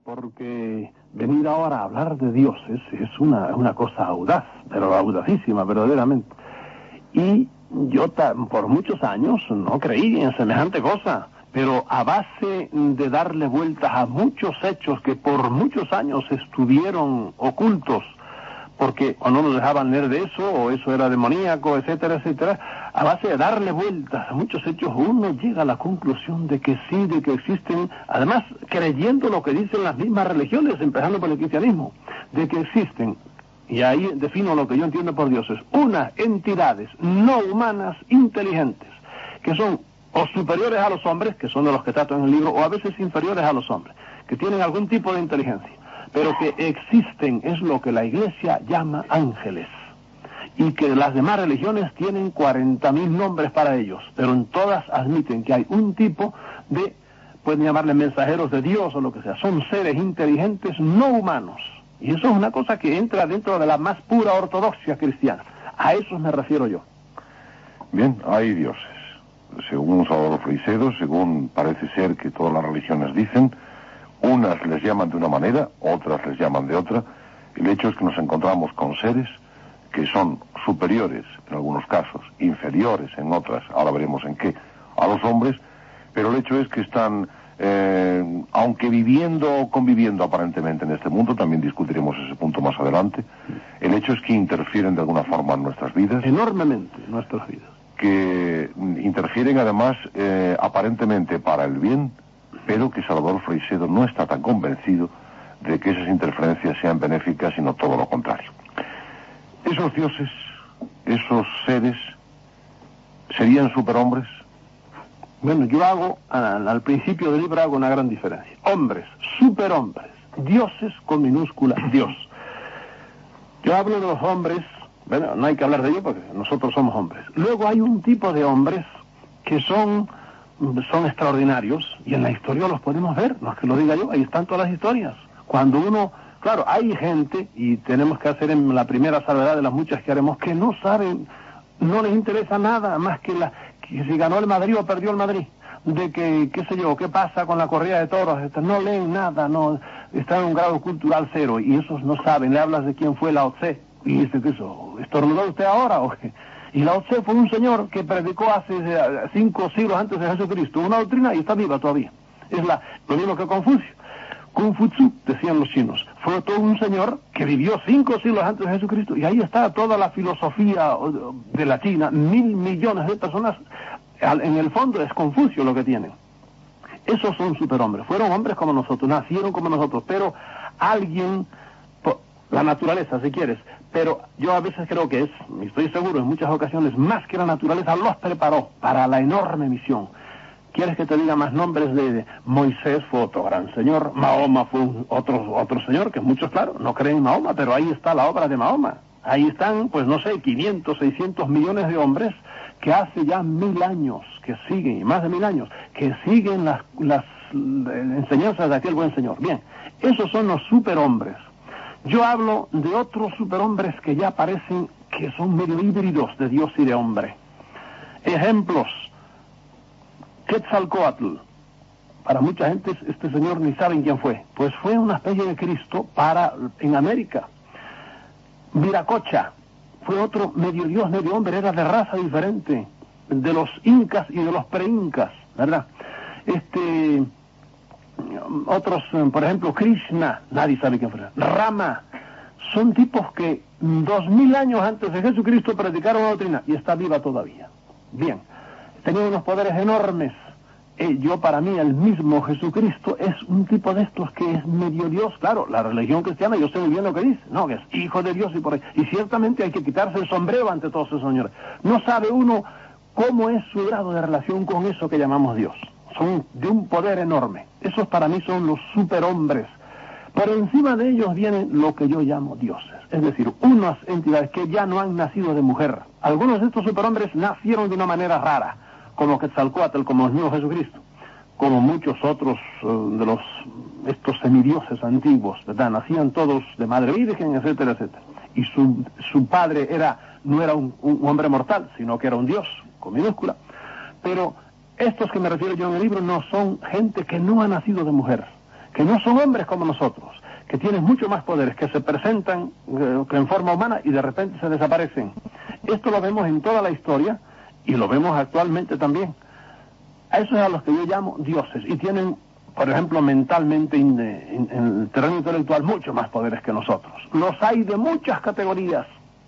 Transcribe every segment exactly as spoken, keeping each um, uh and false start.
porque venir ahora a hablar de dioses es una, una cosa audaz, pero audacísima, verdaderamente. Y yo ta, por muchos años no creí en semejante cosa, pero a base de darle vueltas a muchos hechos que por muchos años estuvieron ocultos, porque o no nos dejaban leer de eso, o eso era demoníaco, etcétera, etcétera, a base de darle vueltas a muchos hechos, uno llega a la conclusión de que sí, de que existen, además creyendo lo que dicen las mismas religiones, empezando por el cristianismo, de que existen, y ahí defino lo que yo entiendo por dioses, unas entidades no humanas inteligentes, que son o superiores a los hombres, que son de los que trato en el libro, o a veces inferiores a los hombres, que tienen algún tipo de inteligencia, pero que existen, es lo que la Iglesia llama ángeles, y que las demás religiones tienen cuarenta mil nombres para ellos, pero en todas admiten que hay un tipo de, pueden llamarle mensajeros de Dios o lo que sea, son seres inteligentes no humanos, y eso es una cosa que entra dentro de la más pura ortodoxia cristiana. A eso me refiero yo. Bien, hay dioses. Según Salvador Freixedo, según parece ser que todas las religiones dicen, unas les llaman de una manera, otras les llaman de otra. El hecho es que nos encontramos con seres que son superiores en algunos casos, inferiores en otras, ahora veremos en qué, a los hombres, pero el hecho es que están, eh, aunque viviendo o conviviendo aparentemente en este mundo, también discutiremos ese punto más adelante, el hecho es que interfieren de alguna forma en nuestras vidas. Enormemente en nuestras vidas. Que interfieren además eh, aparentemente para el bien, pero que Salvador Freixedo no está tan convencido de que esas interferencias sean benéficas, sino todo lo contrario. Esos dioses, esos seres, ¿serían superhombres? Bueno, yo hago, al, al principio del libro hago una gran diferencia. Hombres, superhombres, dioses con minúscula, Dios. Yo hablo de los hombres. Bueno, no hay que hablar de ello porque nosotros somos hombres. Luego hay un tipo de hombres que son, son extraordinarios, y en la historia los podemos ver, no es que lo diga yo, ahí están todas las historias. Cuando uno, claro, hay gente, y tenemos que hacer en la primera salvedad de las muchas que haremos, que no saben, no les interesa nada más que, la, que si ganó el Madrid o perdió el Madrid, de que, qué sé yo, qué pasa con la corrida de toros, no leen nada, no, están en un grado cultural cero, y esos no saben. Le hablas de quién fue Lao Tse, y dice que eso, ¿estornudó usted ahora o qué? Y Lao Tse fue un señor que predicó hace cinco siglos antes de Jesucristo una doctrina y está viva todavía. Es la, lo mismo que Confucio. Kung Fu Tzu, decían los chinos, fue todo un señor que vivió cinco siglos antes de Jesucristo, y ahí está toda la filosofía de la China, mil millones de personas, en el fondo es Confucio lo que tienen. Esos son superhombres, fueron hombres como nosotros, nacieron como nosotros, pero alguien, la naturaleza si quieres, pero yo a veces creo que es, y estoy seguro en muchas ocasiones, más que la naturaleza los preparó para la enorme misión. ¿Quieres que te diga más nombres de, de Moisés fue otro gran señor, Mahoma fue un, otro, otro señor, que muchos, claro, no creen en Mahoma, pero ahí está la obra de Mahoma. Ahí están, pues no sé, quinientos, seiscientos millones de hombres que hace ya mil años que siguen, y más de mil años, que siguen las, las enseñanzas de aquel buen señor. Bien, esos son los superhombres. Yo hablo de otros superhombres que ya parecen que son medio híbridos de Dios y de hombre. Ejemplos: Quetzalcóatl. Para mucha gente este señor ni saben quién fue. Pues fue una especie de Cristo para en América. Viracocha fue otro medio Dios, medio hombre, era de raza diferente de los incas y de los pre-incas, ¿verdad? Este... Otros, por ejemplo, Krishna, nadie sabe quién fue. Rama, son tipos que dos mil años antes de Jesucristo predicaron la doctrina y está viva todavía. Bien, tenían unos poderes enormes. Eh, yo, para mí, el mismo Jesucristo es un tipo de estos que es medio Dios. Claro, la religión cristiana, yo sé muy bien lo que dice, no, que es hijo de Dios y por ahí. Y ciertamente hay que quitarse el sombrero ante todos esos señores. No sabe uno cómo es su grado de relación con eso que llamamos Dios. Son de un poder enorme. Esos para mí son los superhombres. Por encima de ellos vienen lo que yo llamo dioses, es decir, unas entidades que ya no han nacido de mujer. Algunos de estos superhombres nacieron de una manera rara, como Quetzalcóatl, como el mismo Jesucristo, como muchos otros uh, de los estos semidioses antiguos, ¿verdad? Nacían todos de madre virgen, etcétera, etcétera. Y su, su padre era no era un, un hombre mortal, sino que era un dios, con minúscula. Pero estos que me refiero yo en el libro no son gente que no ha nacido de mujer, que no son hombres como nosotros, que tienen mucho más poderes, que se presentan eh, en forma humana y de repente se desaparecen. Esto lo vemos en toda la historia y lo vemos actualmente también. A esos es a los que yo llamo dioses, y tienen, por ejemplo, mentalmente, en, en, en el terreno intelectual, mucho más poderes que nosotros. Los hay de muchas categorías,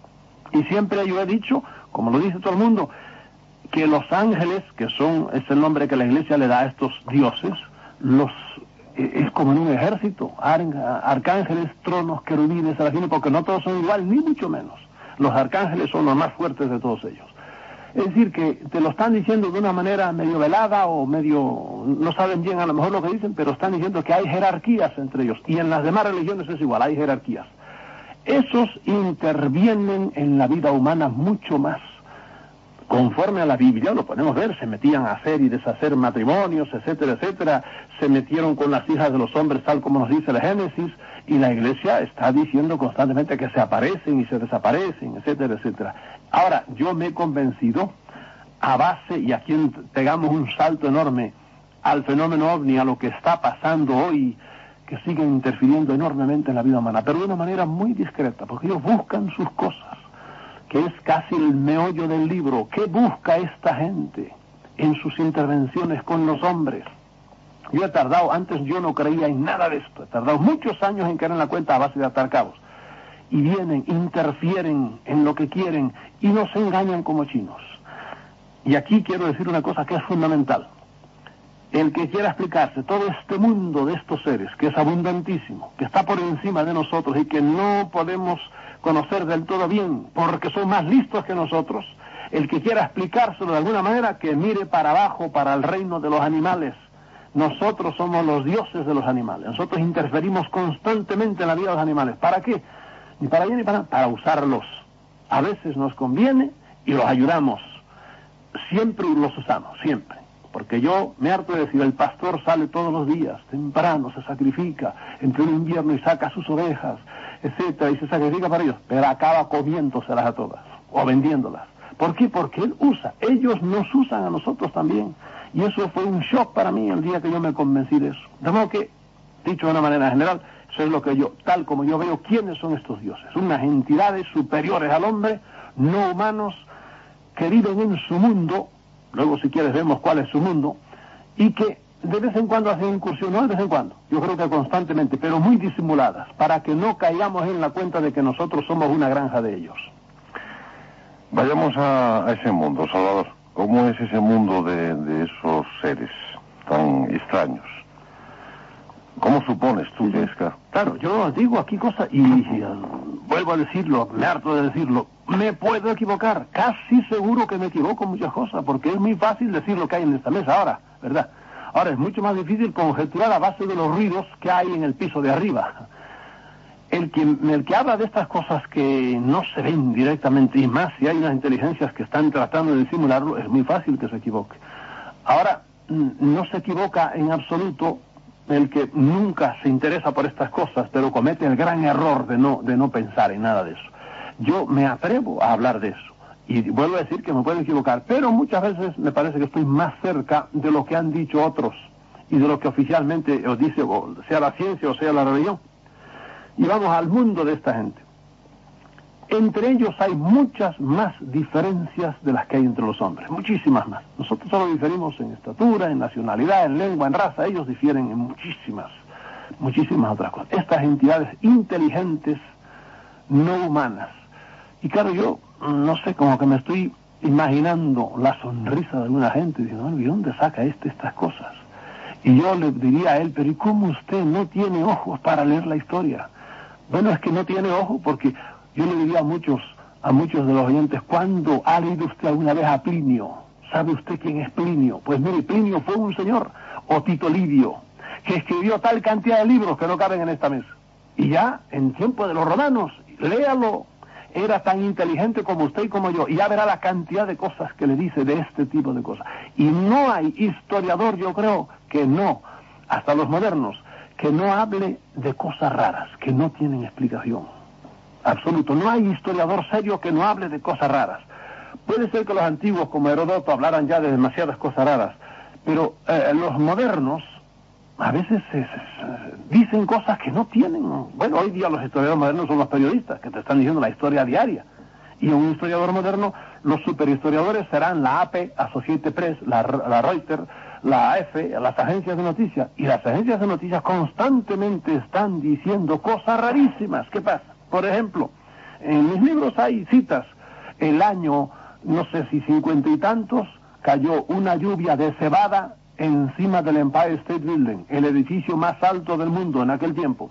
y siempre yo he dicho, como lo dice todo el mundo, que los ángeles, que son, es el nombre que la Iglesia le da a estos dioses, los es como en un ejército, ar, arcángeles, tronos, querubines, serafines, porque no todos son igual, ni mucho menos. Los arcángeles son los más fuertes de todos ellos. Es decir, que te lo están diciendo de una manera medio velada o medio... no saben bien a lo mejor lo que dicen, pero están diciendo que hay jerarquías entre ellos. Y en las demás religiones es igual, hay jerarquías. Esos intervienen en la vida humana mucho más. Conforme a la Biblia, lo podemos ver, se metían a hacer y deshacer matrimonios, etcétera, etcétera, se metieron con las hijas de los hombres, tal como nos dice el Génesis, y la Iglesia está diciendo constantemente que se aparecen y se desaparecen, etcétera, etcétera. Ahora, yo me he convencido, a base, y aquí pegamos un salto enorme al fenómeno ovni, a lo que está pasando hoy, que siguen interfiriendo enormemente en la vida humana, pero de una manera muy discreta, porque ellos buscan sus cosas, que es casi el meollo del libro. ¿Qué busca esta gente en sus intervenciones con los hombres? Yo he tardado, antes yo no creía en nada de esto, he tardado muchos años en caer en la cuenta a base de atar cabos. Y vienen, interfieren en lo que quieren y nos engañan como chinos. Y aquí quiero decir una cosa que es fundamental. El que quiera explicarse todo este mundo de estos seres, que es abundantísimo, que está por encima de nosotros y que no podemos conocer del todo bien, porque son más listos que nosotros, el que quiera explicárselo de alguna manera, que mire para abajo, para el reino de los animales. Nosotros somos los dioses de los animales. Nosotros interferimos constantemente en la vida de los animales. ¿Para qué? Ni para bien ni para nada. Para usarlos. A veces nos conviene y los ayudamos. Siempre los usamos, siempre. Porque yo me harto de decir, el pastor sale todos los días, temprano, se sacrifica, en pleno invierno y saca sus ovejas, etcétera, y se sacrifica para ellos, pero acaba comiéndoselas a todas, o vendiéndolas. ¿Por qué? Porque él usa, ellos nos usan a nosotros también, y eso fue un shock para mí el día que yo me convencí de eso. De modo que, dicho de una manera general, eso es lo que yo, tal como yo veo, ¿quiénes son estos dioses? Unas entidades superiores al hombre, no humanos, que viven en su mundo. Luego, si quieres, vemos cuál es su mundo, y que de vez en cuando hacen incursiones, no de vez en cuando, yo creo que constantemente, pero muy disimuladas, para que no caigamos en la cuenta de que nosotros somos una granja de ellos. Vayamos a, a ese mundo, Salvador. ¿Cómo es ese mundo de, de esos seres tan extraños? ¿Cómo supones tú que es? Claro, yo digo aquí cosas y, y uh, vuelvo a decirlo, me harto de decirlo, me puedo equivocar, casi seguro que me equivoco en muchas cosas, porque es muy fácil decir lo que hay en esta mesa ahora, ¿verdad? Ahora es mucho más difícil conjeturar a base de los ruidos que hay en el piso de arriba. El que, el que habla de estas cosas que no se ven directamente, y más si hay unas inteligencias que están tratando de disimularlo, es muy fácil que se equivoque. Ahora, no se equivoca en absoluto el que nunca se interesa por estas cosas, pero comete el gran error de no, de no pensar en nada de eso. Yo me atrevo a hablar de eso, y vuelvo a decir que me puedo equivocar, pero muchas veces me parece que estoy más cerca de lo que han dicho otros, y de lo que oficialmente os dice, o sea la ciencia o sea la religión. Y vamos al mundo de esta gente. Entre ellos hay muchas más diferencias de las que hay entre los hombres, muchísimas más. Nosotros solo diferimos en estatura, en nacionalidad, en lengua, en raza. Ellos difieren en muchísimas, muchísimas otras cosas. Estas entidades inteligentes, no humanas. Y claro, yo, no sé, como que me estoy imaginando la sonrisa de alguna gente, diciendo, ¿y dónde saca este estas cosas? Y yo le diría a él, pero ¿y cómo usted no tiene ojos para leer la historia? Bueno, es que no tiene ojos porque... Yo le diría a muchos, a muchos de los oyentes, ¿cuándo ha leído usted alguna vez a Plinio? ¿Sabe usted quién es Plinio? Pues mire, Plinio fue un señor, o Tito Livio, que escribió tal cantidad de libros que no caben en esta mesa. Y ya, en tiempo de los romanos, léalo, era tan inteligente como usted y como yo, y ya verá la cantidad de cosas que le dice de este tipo de cosas. Y no hay historiador, yo creo, que no, hasta los modernos, que no hable de cosas raras, que no tienen explicación. Absoluto, no hay historiador serio que no hable de cosas raras. Puede ser que los antiguos como Heródoto hablaran ya de demasiadas cosas raras, pero eh, los modernos a veces se, se, dicen cosas que no tienen. Bueno, hoy día los historiadores modernos son los periodistas, que te están diciendo la historia diaria. Y un historiador moderno, los superhistoriadores serán la A P, Associated Press, la, la Reuters, la A F, las agencias de noticias. Y las agencias de noticias constantemente están diciendo cosas rarísimas. ¿Qué pasa? Por ejemplo, en mis libros hay citas. El año, no sé si cincuenta y tantos, cayó una lluvia de cebada encima del Empire State Building, el edificio más alto del mundo en aquel tiempo.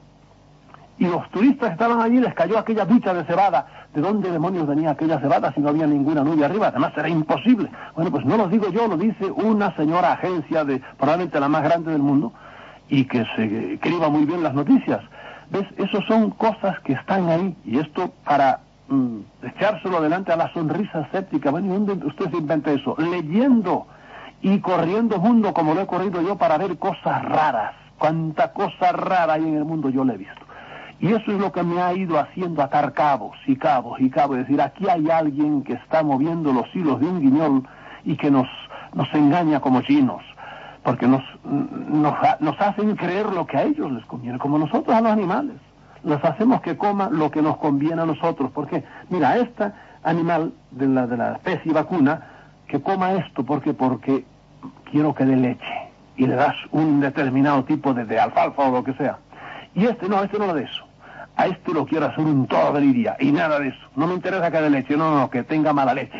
Y los turistas que estaban allí les cayó aquella ducha de cebada. ¿De dónde demonios venía aquella cebada si no había ninguna nube arriba? Además era imposible. Bueno, pues no lo digo yo, lo dice una señora agencia de probablemente la más grande del mundo y que se escriba muy bien las noticias. ¿Ves? Esas son cosas que están ahí y esto para mm, echárselo adelante a la sonrisa escéptica. Bueno, ¿y dónde usted se inventa eso? Leyendo y corriendo mundo como lo he corrido yo para ver cosas raras. Cuánta cosa rara hay en el mundo yo le he visto. Y eso es lo que me ha ido haciendo atar cabos y cabos y cabos. Es decir, aquí hay alguien que está moviendo los hilos de un guiñol y que nos, nos engaña como chinos. Porque nos, nos, nos hacen creer lo que a ellos les conviene, como nosotros a los animales. Les hacemos que coman lo que nos conviene a nosotros. Porque, mira, este animal de la, de la especie vacuna, que coma esto, porque porque quiero que dé leche. Y le das un determinado tipo de, de alfalfa o lo que sea. Y este no, este no lo de eso. A este lo quiero hacer un todo del día y nada de eso. No me interesa que dé leche, no, no, que tenga mala leche.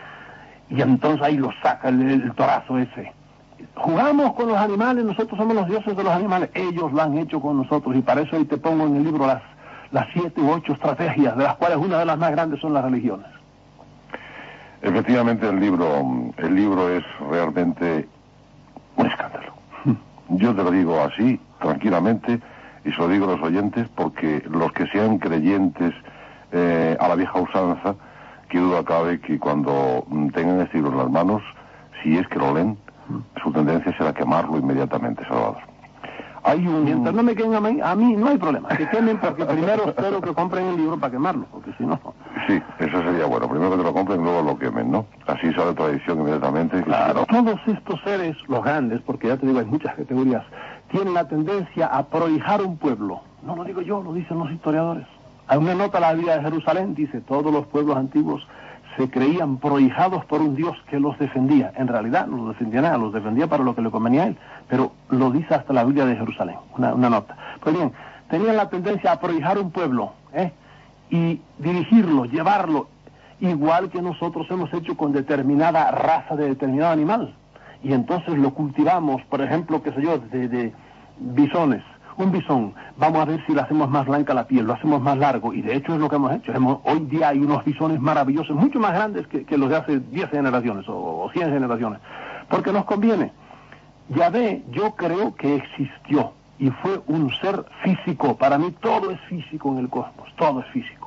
Y entonces ahí lo saca el, el torazo ese. Jugamos con los animales, nosotros somos los dioses de los animales. Ellos lo han hecho con nosotros y para eso ahí te pongo en el libro las, las siete u ocho estrategias, de las cuales una de las más grandes son las religiones. Efectivamente el libro, el libro es realmente un escándalo. Yo te lo digo así, tranquilamente, y se lo digo a los oyentes porque los que sean creyentes eh, a la vieja usanza, que duda cabe que cuando tengan este libro en las manos, si es que lo leen, su tendencia será quemarlo inmediatamente, Salvador. Hay un... Mientras no me queden a mí, a mí no hay problema, que quemen porque primero espero que compren el libro para quemarlo, porque si no... Sí, eso sería bueno, primero que te lo compren y luego lo quemen, ¿no? Así sale tradición inmediatamente. Claro, todos estos seres, los grandes, porque ya te digo, hay muchas categorías, tienen la tendencia a prohijar un pueblo. No lo digo yo, lo dicen los historiadores. Hay una nota en la Biblia de Jerusalén, dice, todos los pueblos antiguos se creían prohijados por un Dios que los defendía. En realidad no los defendía nada, los defendía para lo que le convenía a él, pero lo dice hasta la Biblia de Jerusalén, una, una nota. Pues bien, tenían la tendencia a prohijar un pueblo, ¿eh? Y dirigirlo, llevarlo, igual que nosotros hemos hecho con determinada raza de determinado animal. Y entonces lo cultivamos, por ejemplo, qué sé yo, de, de bisones. Un bisón, vamos a ver si le hacemos más blanca la piel, lo hacemos más largo, y de hecho es lo que hemos hecho. Hemos, hoy día hay unos bisones maravillosos, mucho más grandes que, que los de hace diez generaciones o, o cien generaciones, porque nos conviene. Yahvé, yo creo que existió, y fue un ser físico. Para mí todo es físico en el cosmos, todo es físico.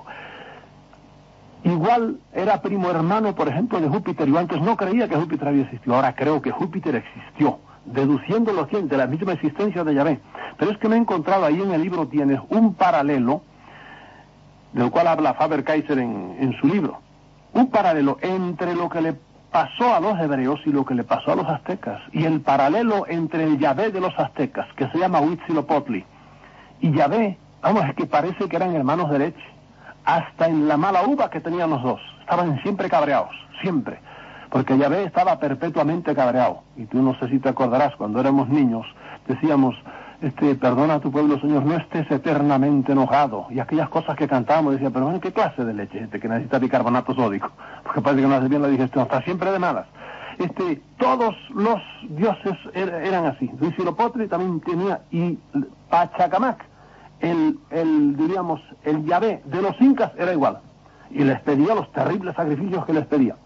Igual era primo hermano, por ejemplo, de Júpiter. Yo antes no creía que Júpiter había existido, ahora creo que Júptir existió, deduciendo lo que de la misma existencia de Yahvé. Pero es que me he encontrado ahí en el libro, tienes un paralelo, del cual habla Faber-Kaiser en, en su libro, un paralelo entre lo que le pasó a los hebreos y lo que le pasó a los aztecas, y el paralelo entre el Yahvé de los aztecas, que se llama Huitzilopochtli, y Yahvé, vamos, es que parece que eran hermanos de leche, hasta en la mala uva que tenían los dos, estaban siempre cabreados, siempre, porque Yahvé estaba perpetuamente cabreado, y tú no sé si te acordarás, cuando éramos niños, decíamos, este, perdona a tu pueblo, Señor, no estés eternamente enojado, y aquellas cosas que cantábamos, decía, pero bueno, ¿qué clase de leche este que necesita bicarbonato sódico? Porque parece que no hace bien la digestión, está siempre de malas. Este, todos los dioses er, eran así. Huitzilopochtli también tenía, y Pachacamac, el, el, diríamos, el Yahvé de los incas era igual, y les pedía los terribles sacrificios que les pedía.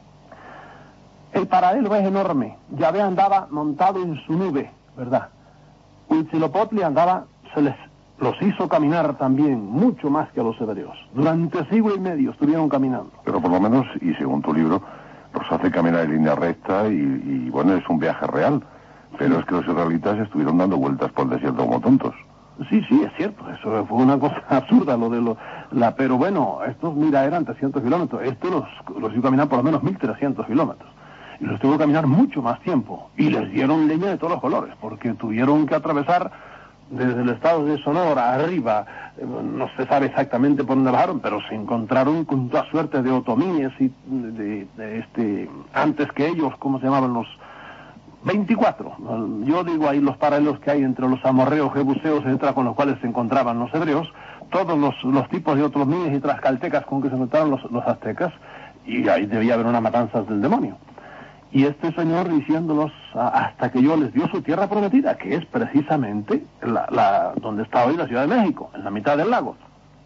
El paralelo es enorme. Yahvé andaba montado en su nube, ¿verdad? Huitzilopochtli andaba, se les los hizo caminar también, mucho más que a los hebreos. Durante siglo y medio estuvieron caminando. Pero por lo menos, y según tu libro, los hace caminar en línea recta y, y bueno, es un viaje real. Pero es que los israelitas estuvieron dando vueltas por el desierto como tontos. Sí, sí, es cierto, eso fue una cosa absurda lo de lo, la, pero bueno, estos, mira, eran trescientos kilómetros, estos los, los hizo caminar por lo menos mil trescientos kilómetros. Y los tuvo que caminar mucho más tiempo. Y les dieron leña de todos los colores, porque tuvieron que atravesar desde el estado de Sonora arriba, eh, no se sabe exactamente por dónde bajaron, pero se encontraron con toda suerte de otomíes y de, de, de este, antes que ellos, ¿cómo se llamaban los veinticuatro? Yo digo ahí los paralelos que hay entre los amorreos, jebuseos, etcétera, con los cuales se encontraban los hebreos, todos los, los tipos de otomíes y tlaxcaltecas con que se encontraron los, los aztecas, y ahí debía haber una matanza del demonio. Y este señor diciéndolos hasta que yo les dio su tierra prometida, que es precisamente la, la, donde está hoy la Ciudad de México, en la mitad del lago.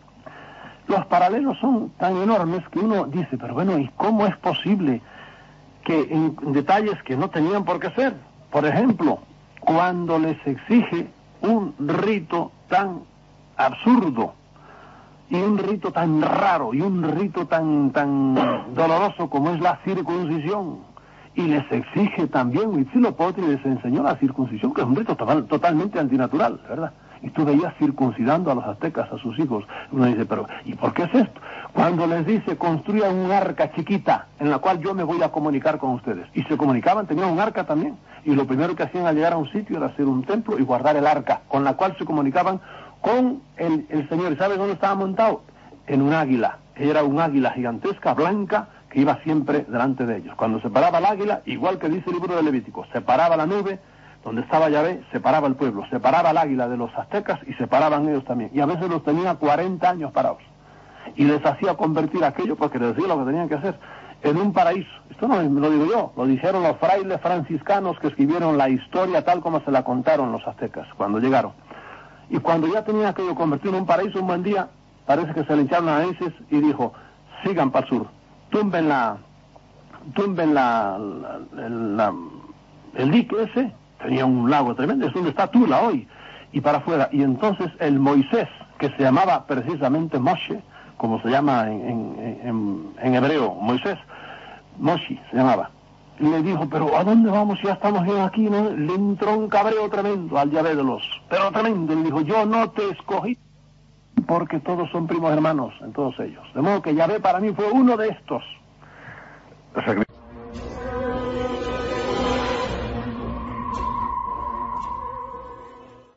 Los paralelos son tan enormes que uno dice, pero bueno, ¿y cómo es posible que en detalles que no tenían por qué ser? Por ejemplo, cuando les exige un rito tan absurdo, y un rito tan raro, y un rito tan, tan doloroso como es la circuncisión, y les exige también, Huitzilopochtli les enseñó la circuncisión, que es un rito total, totalmente antinatural, ¿verdad? Y tú veías circuncidando a los aztecas, a sus hijos. Uno dice, pero ¿y por qué es esto? Cuando les dice, construyan un arca chiquita, en la cual yo me voy a comunicar con ustedes. Y se comunicaban, tenían un arca también. Y lo primero que hacían al llegar a un sitio era hacer un templo y guardar el arca, con la cual se comunicaban con el, el Señor. ¿Y sabes dónde estaba montado? En un águila. Era un águila gigantesca, blanca, que iba siempre delante de ellos. Cuando se paraba el águila, igual que dice el libro de Levítico, se paraba la nube, donde estaba Yahvé, se paraba el pueblo, se paraba el águila de los aztecas y se paraban ellos también. Y a veces los tenía cuarenta años parados. Y les hacía convertir aquello, porque les decía lo que tenían que hacer, en un paraíso. Esto no me lo digo yo, lo dijeron los frailes franciscanos que escribieron la historia tal como se la contaron los aztecas cuando llegaron. Y cuando ya tenían aquello convertido en un paraíso, un buen día, parece que se le hincharon las narices y dijo, sigan para el sur. Tumben la, tumben la, la, la, el dique ese, tenía un lago tremendo, es donde está Tula hoy, y para afuera. Y entonces el Moisés, que se llamaba precisamente Moshe, como se llama en, en, en, en hebreo, Moisés, Moshi se llamaba, le dijo, pero ¿a dónde vamos si ya estamos bien aquí? ¿No? Le entró un cabreo tremendo al Yahvé de los, pero tremendo, le dijo, yo no te escogí, porque todos son primos hermanos en todos ellos. De modo que Yahvé para mí fue uno de estos.